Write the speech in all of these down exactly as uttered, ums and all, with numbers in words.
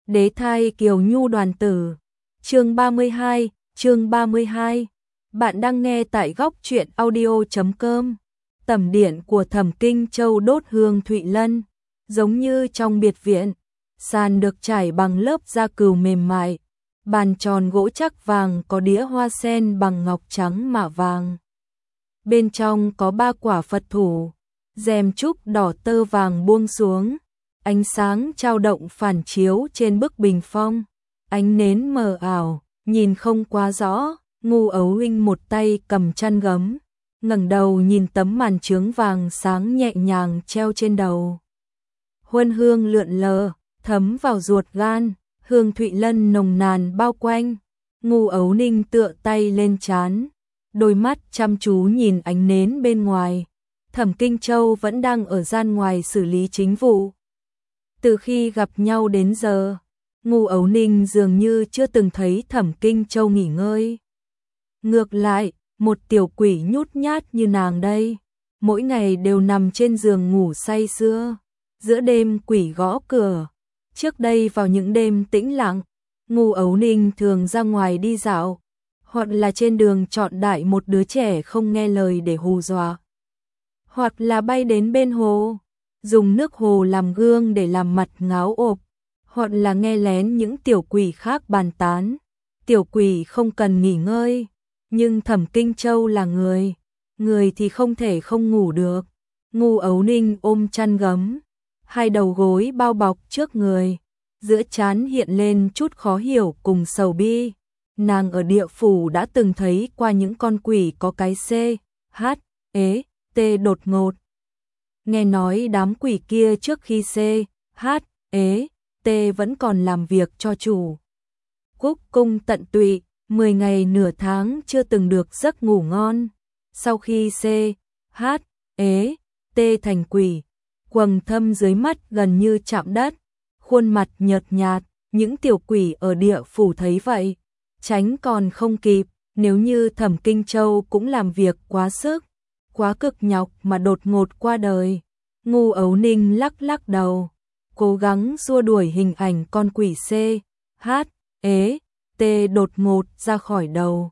Đế thai Kiều Nhu đoàn tử. Chương ba mươi hai, chương ba mươi hai. Bạn đang nghe tại góc truyện audio chấm com. Tẩm điện của Thẩm Kinh Châu đốt hương Thụy Lân, giống như trong biệt viện, sàn được trải bằng lớp da cừu mềm mại, bàn tròn gỗ chắc vàng có đĩa hoa sen bằng ngọc trắng mạ vàng. Bên trong có ba quả Phật thủ, rèm trúc đỏ tơ vàng buông xuống, ánh sáng trao động phản chiếu trên bức bình phong, ánh nến mờ ảo, nhìn không quá rõ. Ngu Ấu Huynh một tay cầm chăn gấm, ngẩng đầu nhìn tấm màn chướng vàng sáng nhẹ nhàng treo trên đầu. Huân hương lượn lờ, thấm vào ruột gan, hương Thụy Lân nồng nàn bao quanh. Ngu Ấu Ninh tựa tay lên trán, đôi mắt chăm chú nhìn ánh nến bên ngoài. Thẩm Kinh Châu vẫn đang ở gian ngoài xử lý chính vụ. Từ khi gặp nhau đến giờ, Ngu Ấu Ninh dường như chưa từng thấy Thẩm Kinh Châu nghỉ ngơi. Ngược lại, một tiểu quỷ nhút nhát như nàng đây, mỗi ngày đều nằm trên giường ngủ say sưa. Giữa đêm quỷ gõ cửa. Trước đây vào những đêm tĩnh lặng, Ngu Ấu Ninh thường ra ngoài đi dạo, hoặc là trên đường chọn đại một đứa trẻ không nghe lời để hù dọa, hoặc là bay đến bên hồ, dùng nước hồ làm gương để làm mặt ngáo ộp, hoặc là nghe lén những tiểu quỷ khác bàn tán. Tiểu quỷ không cần nghỉ ngơi, nhưng Thẩm Kinh Châu là người, người thì không thể không ngủ được. Ngu Ấu Ninh ôm chăn gấm, hai đầu gối bao bọc trước người, giữa trán hiện lên chút khó hiểu cùng sầu bi. Nàng ở địa phủ đã từng thấy qua những con quỷ có cái C, H, ế, T đột ngột. Nghe nói đám quỷ kia trước khi C, H, ế, T vẫn còn làm việc cho chủ Cúc cung tận tụy, mười ngày nửa tháng chưa từng được giấc ngủ ngon. Sau khi C, H, ế, T thành quỷ, quầng thâm dưới mắt gần như chạm đất, khuôn mặt nhợt nhạt. Những tiểu quỷ ở địa phủ thấy vậy, tránh còn không kịp. Nếu như Thẩm Kinh Châu cũng làm việc quá sức, quá cực nhọc mà đột ngột qua đời. Ngu Ấu Ninh lắc lắc đầu, cố gắng xua đuổi hình ảnh con quỷ C, H, ế, T đột ngột ra khỏi đầu.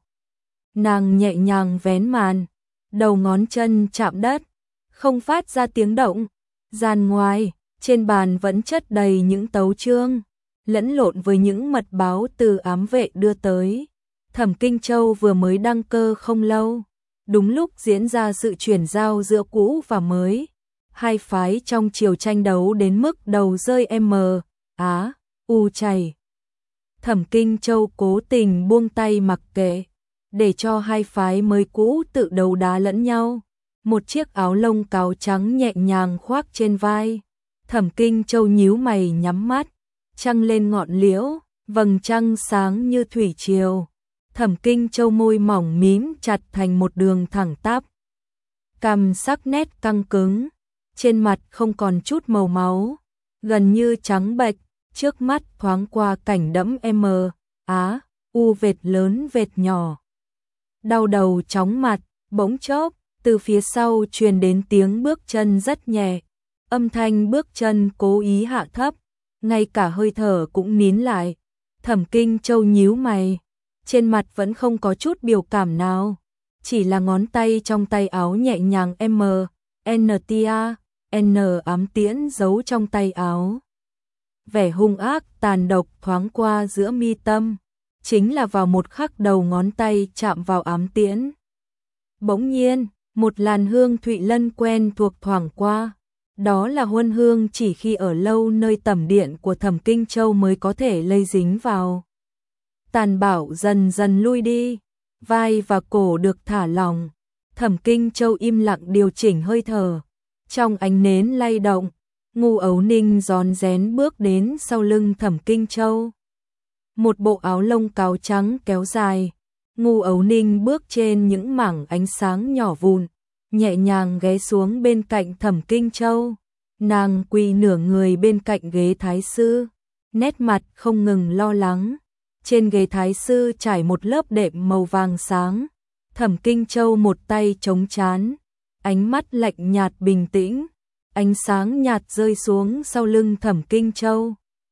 Nàng nhẹ nhàng vén màn, đầu ngón chân chạm đất, không phát ra tiếng động. Gian ngoài, trên bàn vẫn chất đầy những tấu chương, lẫn lộn với những mật báo từ ám vệ đưa tới. Thẩm Kinh Châu vừa mới đăng cơ không lâu, đúng lúc diễn ra sự chuyển giao giữa cũ và mới. Hai phái trong triều tranh đấu đến mức đầu rơi M, Á, U chảy. Thẩm Kinh Châu cố tình buông tay mặc kệ, để cho hai phái mới cũ tự đấu đá lẫn nhau. Một chiếc áo lông cáo trắng nhẹ nhàng khoác trên vai. Thẩm Kinh Châu nhíu mày nhắm mắt, trăng lên ngọn liễu, vầng trăng sáng như thủy triều. Thẩm Kinh Châu môi mỏng mím chặt thành một đường thẳng tắp, cằm sắc nét căng cứng, trên mặt không còn chút màu máu, gần như trắng bệch. Trước mắt thoáng qua cảnh đẫm M, Á, U vệt lớn vệt nhỏ. Đau đầu chóng mặt, bỗng chốc, từ phía sau truyền đến tiếng bước chân rất nhẹ. Âm thanh bước chân cố ý hạ thấp, ngay cả hơi thở cũng nín lại. Thẩm Kinh Châu nhíu mày, trên mặt vẫn không có chút biểu cảm nào, chỉ là ngón tay trong tay áo nhẹ nhàng M, N T A, N ám tiễn giấu trong tay áo. Vẻ hung ác tàn độc thoáng qua giữa mi tâm, chính là vào một khắc đầu ngón tay chạm vào ám tiễn. Bỗng nhiên, một làn hương Thụy Lân quen thuộc thoảng qua. Đó là huân hương chỉ khi ở lâu nơi tẩm điện của Thẩm Kinh Châu mới có thể lây dính vào. Tàn bạo dần dần lui đi, vai và cổ được thả lỏng. Thẩm Kinh Châu im lặng điều chỉnh hơi thở. Trong ánh nến lay động, Ngu Ấu Ninh rón rén bước đến sau lưng Thẩm Kinh Châu. Một bộ áo lông cáo trắng kéo dài, Ngu Ấu Ninh bước trên những mảng ánh sáng nhỏ vụn, nhẹ nhàng ghé xuống bên cạnh Thẩm Kinh Châu. Nàng quỳ nửa người bên cạnh ghế thái sư, nét mặt không ngừng lo lắng. Trên ghế thái sư trải một lớp đệm màu vàng sáng. Thẩm Kinh Châu một tay chống trán, ánh mắt lạnh nhạt bình tĩnh. Ánh sáng nhạt rơi xuống sau lưng Thẩm Kinh Châu,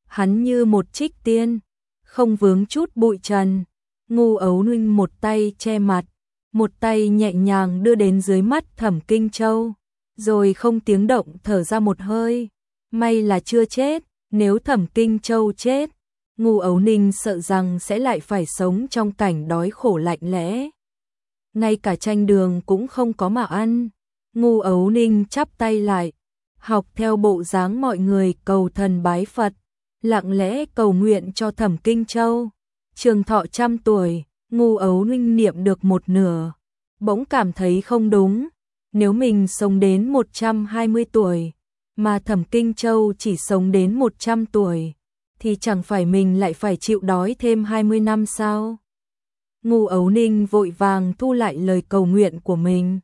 hắn như một trích tiên, không vướng chút bụi trần. Ngu Ấu Ninh một tay che mặt, một tay nhẹ nhàng đưa đến dưới mắt Thẩm Kinh Châu, rồi không tiếng động thở ra một hơi. May là chưa chết, nếu Thẩm Kinh Châu chết, Ngu Ấu Ninh sợ rằng sẽ lại phải sống trong cảnh đói khổ lạnh lẽ. Ngay cả chanh đường cũng không có mà ăn. Ngu Ấu Ninh chắp tay lại, học theo bộ dáng mọi người cầu thần bái Phật, lặng lẽ cầu nguyện cho Thẩm Kinh Châu trường thọ trăm tuổi. Ngu Ấu Ninh niệm được một nửa, bỗng cảm thấy không đúng. Nếu mình sống đến một trăm hai mươi tuổi, mà Thẩm Kinh Châu chỉ sống đến một trăm tuổi, thì chẳng phải mình lại phải chịu đói thêm hai mươi năm sao? Ngu Ấu Ninh vội vàng thu lại lời cầu nguyện của mình.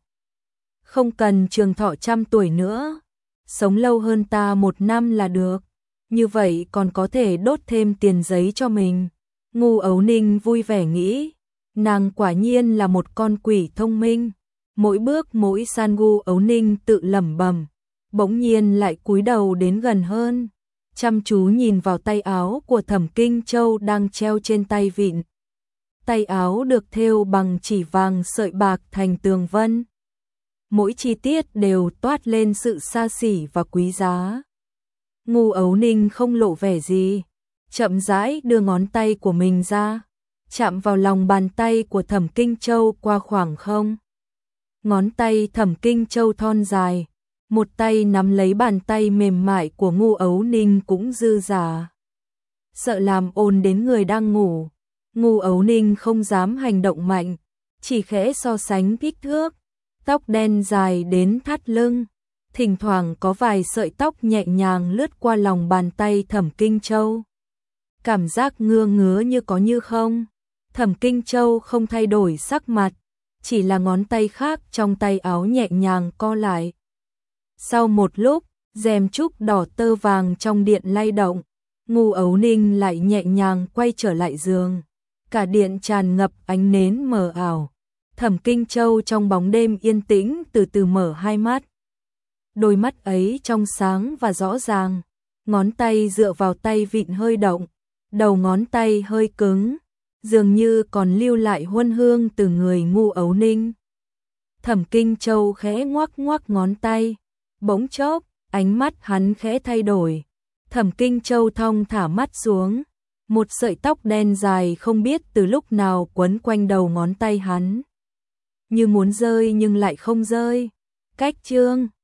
Không cần trường thọ trăm tuổi nữa, sống lâu hơn ta một năm là được, như vậy còn có thể đốt thêm tiền giấy cho mình. Ngu Ấu Ninh vui vẻ nghĩ, nàng quả nhiên là một con quỷ thông minh. Mỗi bước mỗi san Ngu Ấu Ninh tự lẩm bẩm, bỗng nhiên lại cúi đầu đến gần hơn, chăm chú nhìn vào tay áo của Thẩm Kinh Châu đang treo trên tay vịn. Tay áo được thêu bằng chỉ vàng sợi bạc thành tường vân. Mỗi chi tiết đều toát lên sự xa xỉ và quý giá. Ngu Ấu Ninh không lộ vẻ gì, chậm rãi đưa ngón tay của mình ra, chạm vào lòng bàn tay của Thẩm Kinh Châu qua khoảng không. Ngón tay Thẩm Kinh Châu thon dài, một tay nắm lấy bàn tay mềm mại của Ngu Ấu Ninh cũng dư dả. Sợ làm ồn đến người đang ngủ, Ngu Ấu Ninh không dám hành động mạnh, chỉ khẽ so sánh kích thước. Tóc đen dài đến thắt lưng, thỉnh thoảng có vài sợi tóc nhẹ nhàng lướt qua lòng bàn tay Thẩm Kinh Châu. Cảm giác ngứa ngứa như có như không. Thẩm Kinh Châu không thay đổi sắc mặt, chỉ là ngón tay khác trong tay áo nhẹ nhàng co lại. Sau một lúc, rèm trúc đỏ tơ vàng trong điện lay động, Ngu Ấu Ninh lại nhẹ nhàng quay trở lại giường. Cả điện tràn ngập ánh nến mờ ảo. Thẩm Kinh Châu trong bóng đêm yên tĩnh từ từ mở hai mắt. Đôi mắt ấy trong sáng và rõ ràng, ngón tay dựa vào tay vịn hơi động, đầu ngón tay hơi cứng, dường như còn lưu lại huân hương từ người Ngu Ấu Ninh. Thẩm Kinh Châu khẽ ngoắc ngoắc ngón tay, bỗng chốc, ánh mắt hắn khẽ thay đổi. Thẩm Kinh Châu thong thả mắt xuống, một sợi tóc đen dài không biết từ lúc nào quấn quanh đầu ngón tay hắn. Như muốn rơi nhưng lại không rơi. Cách chương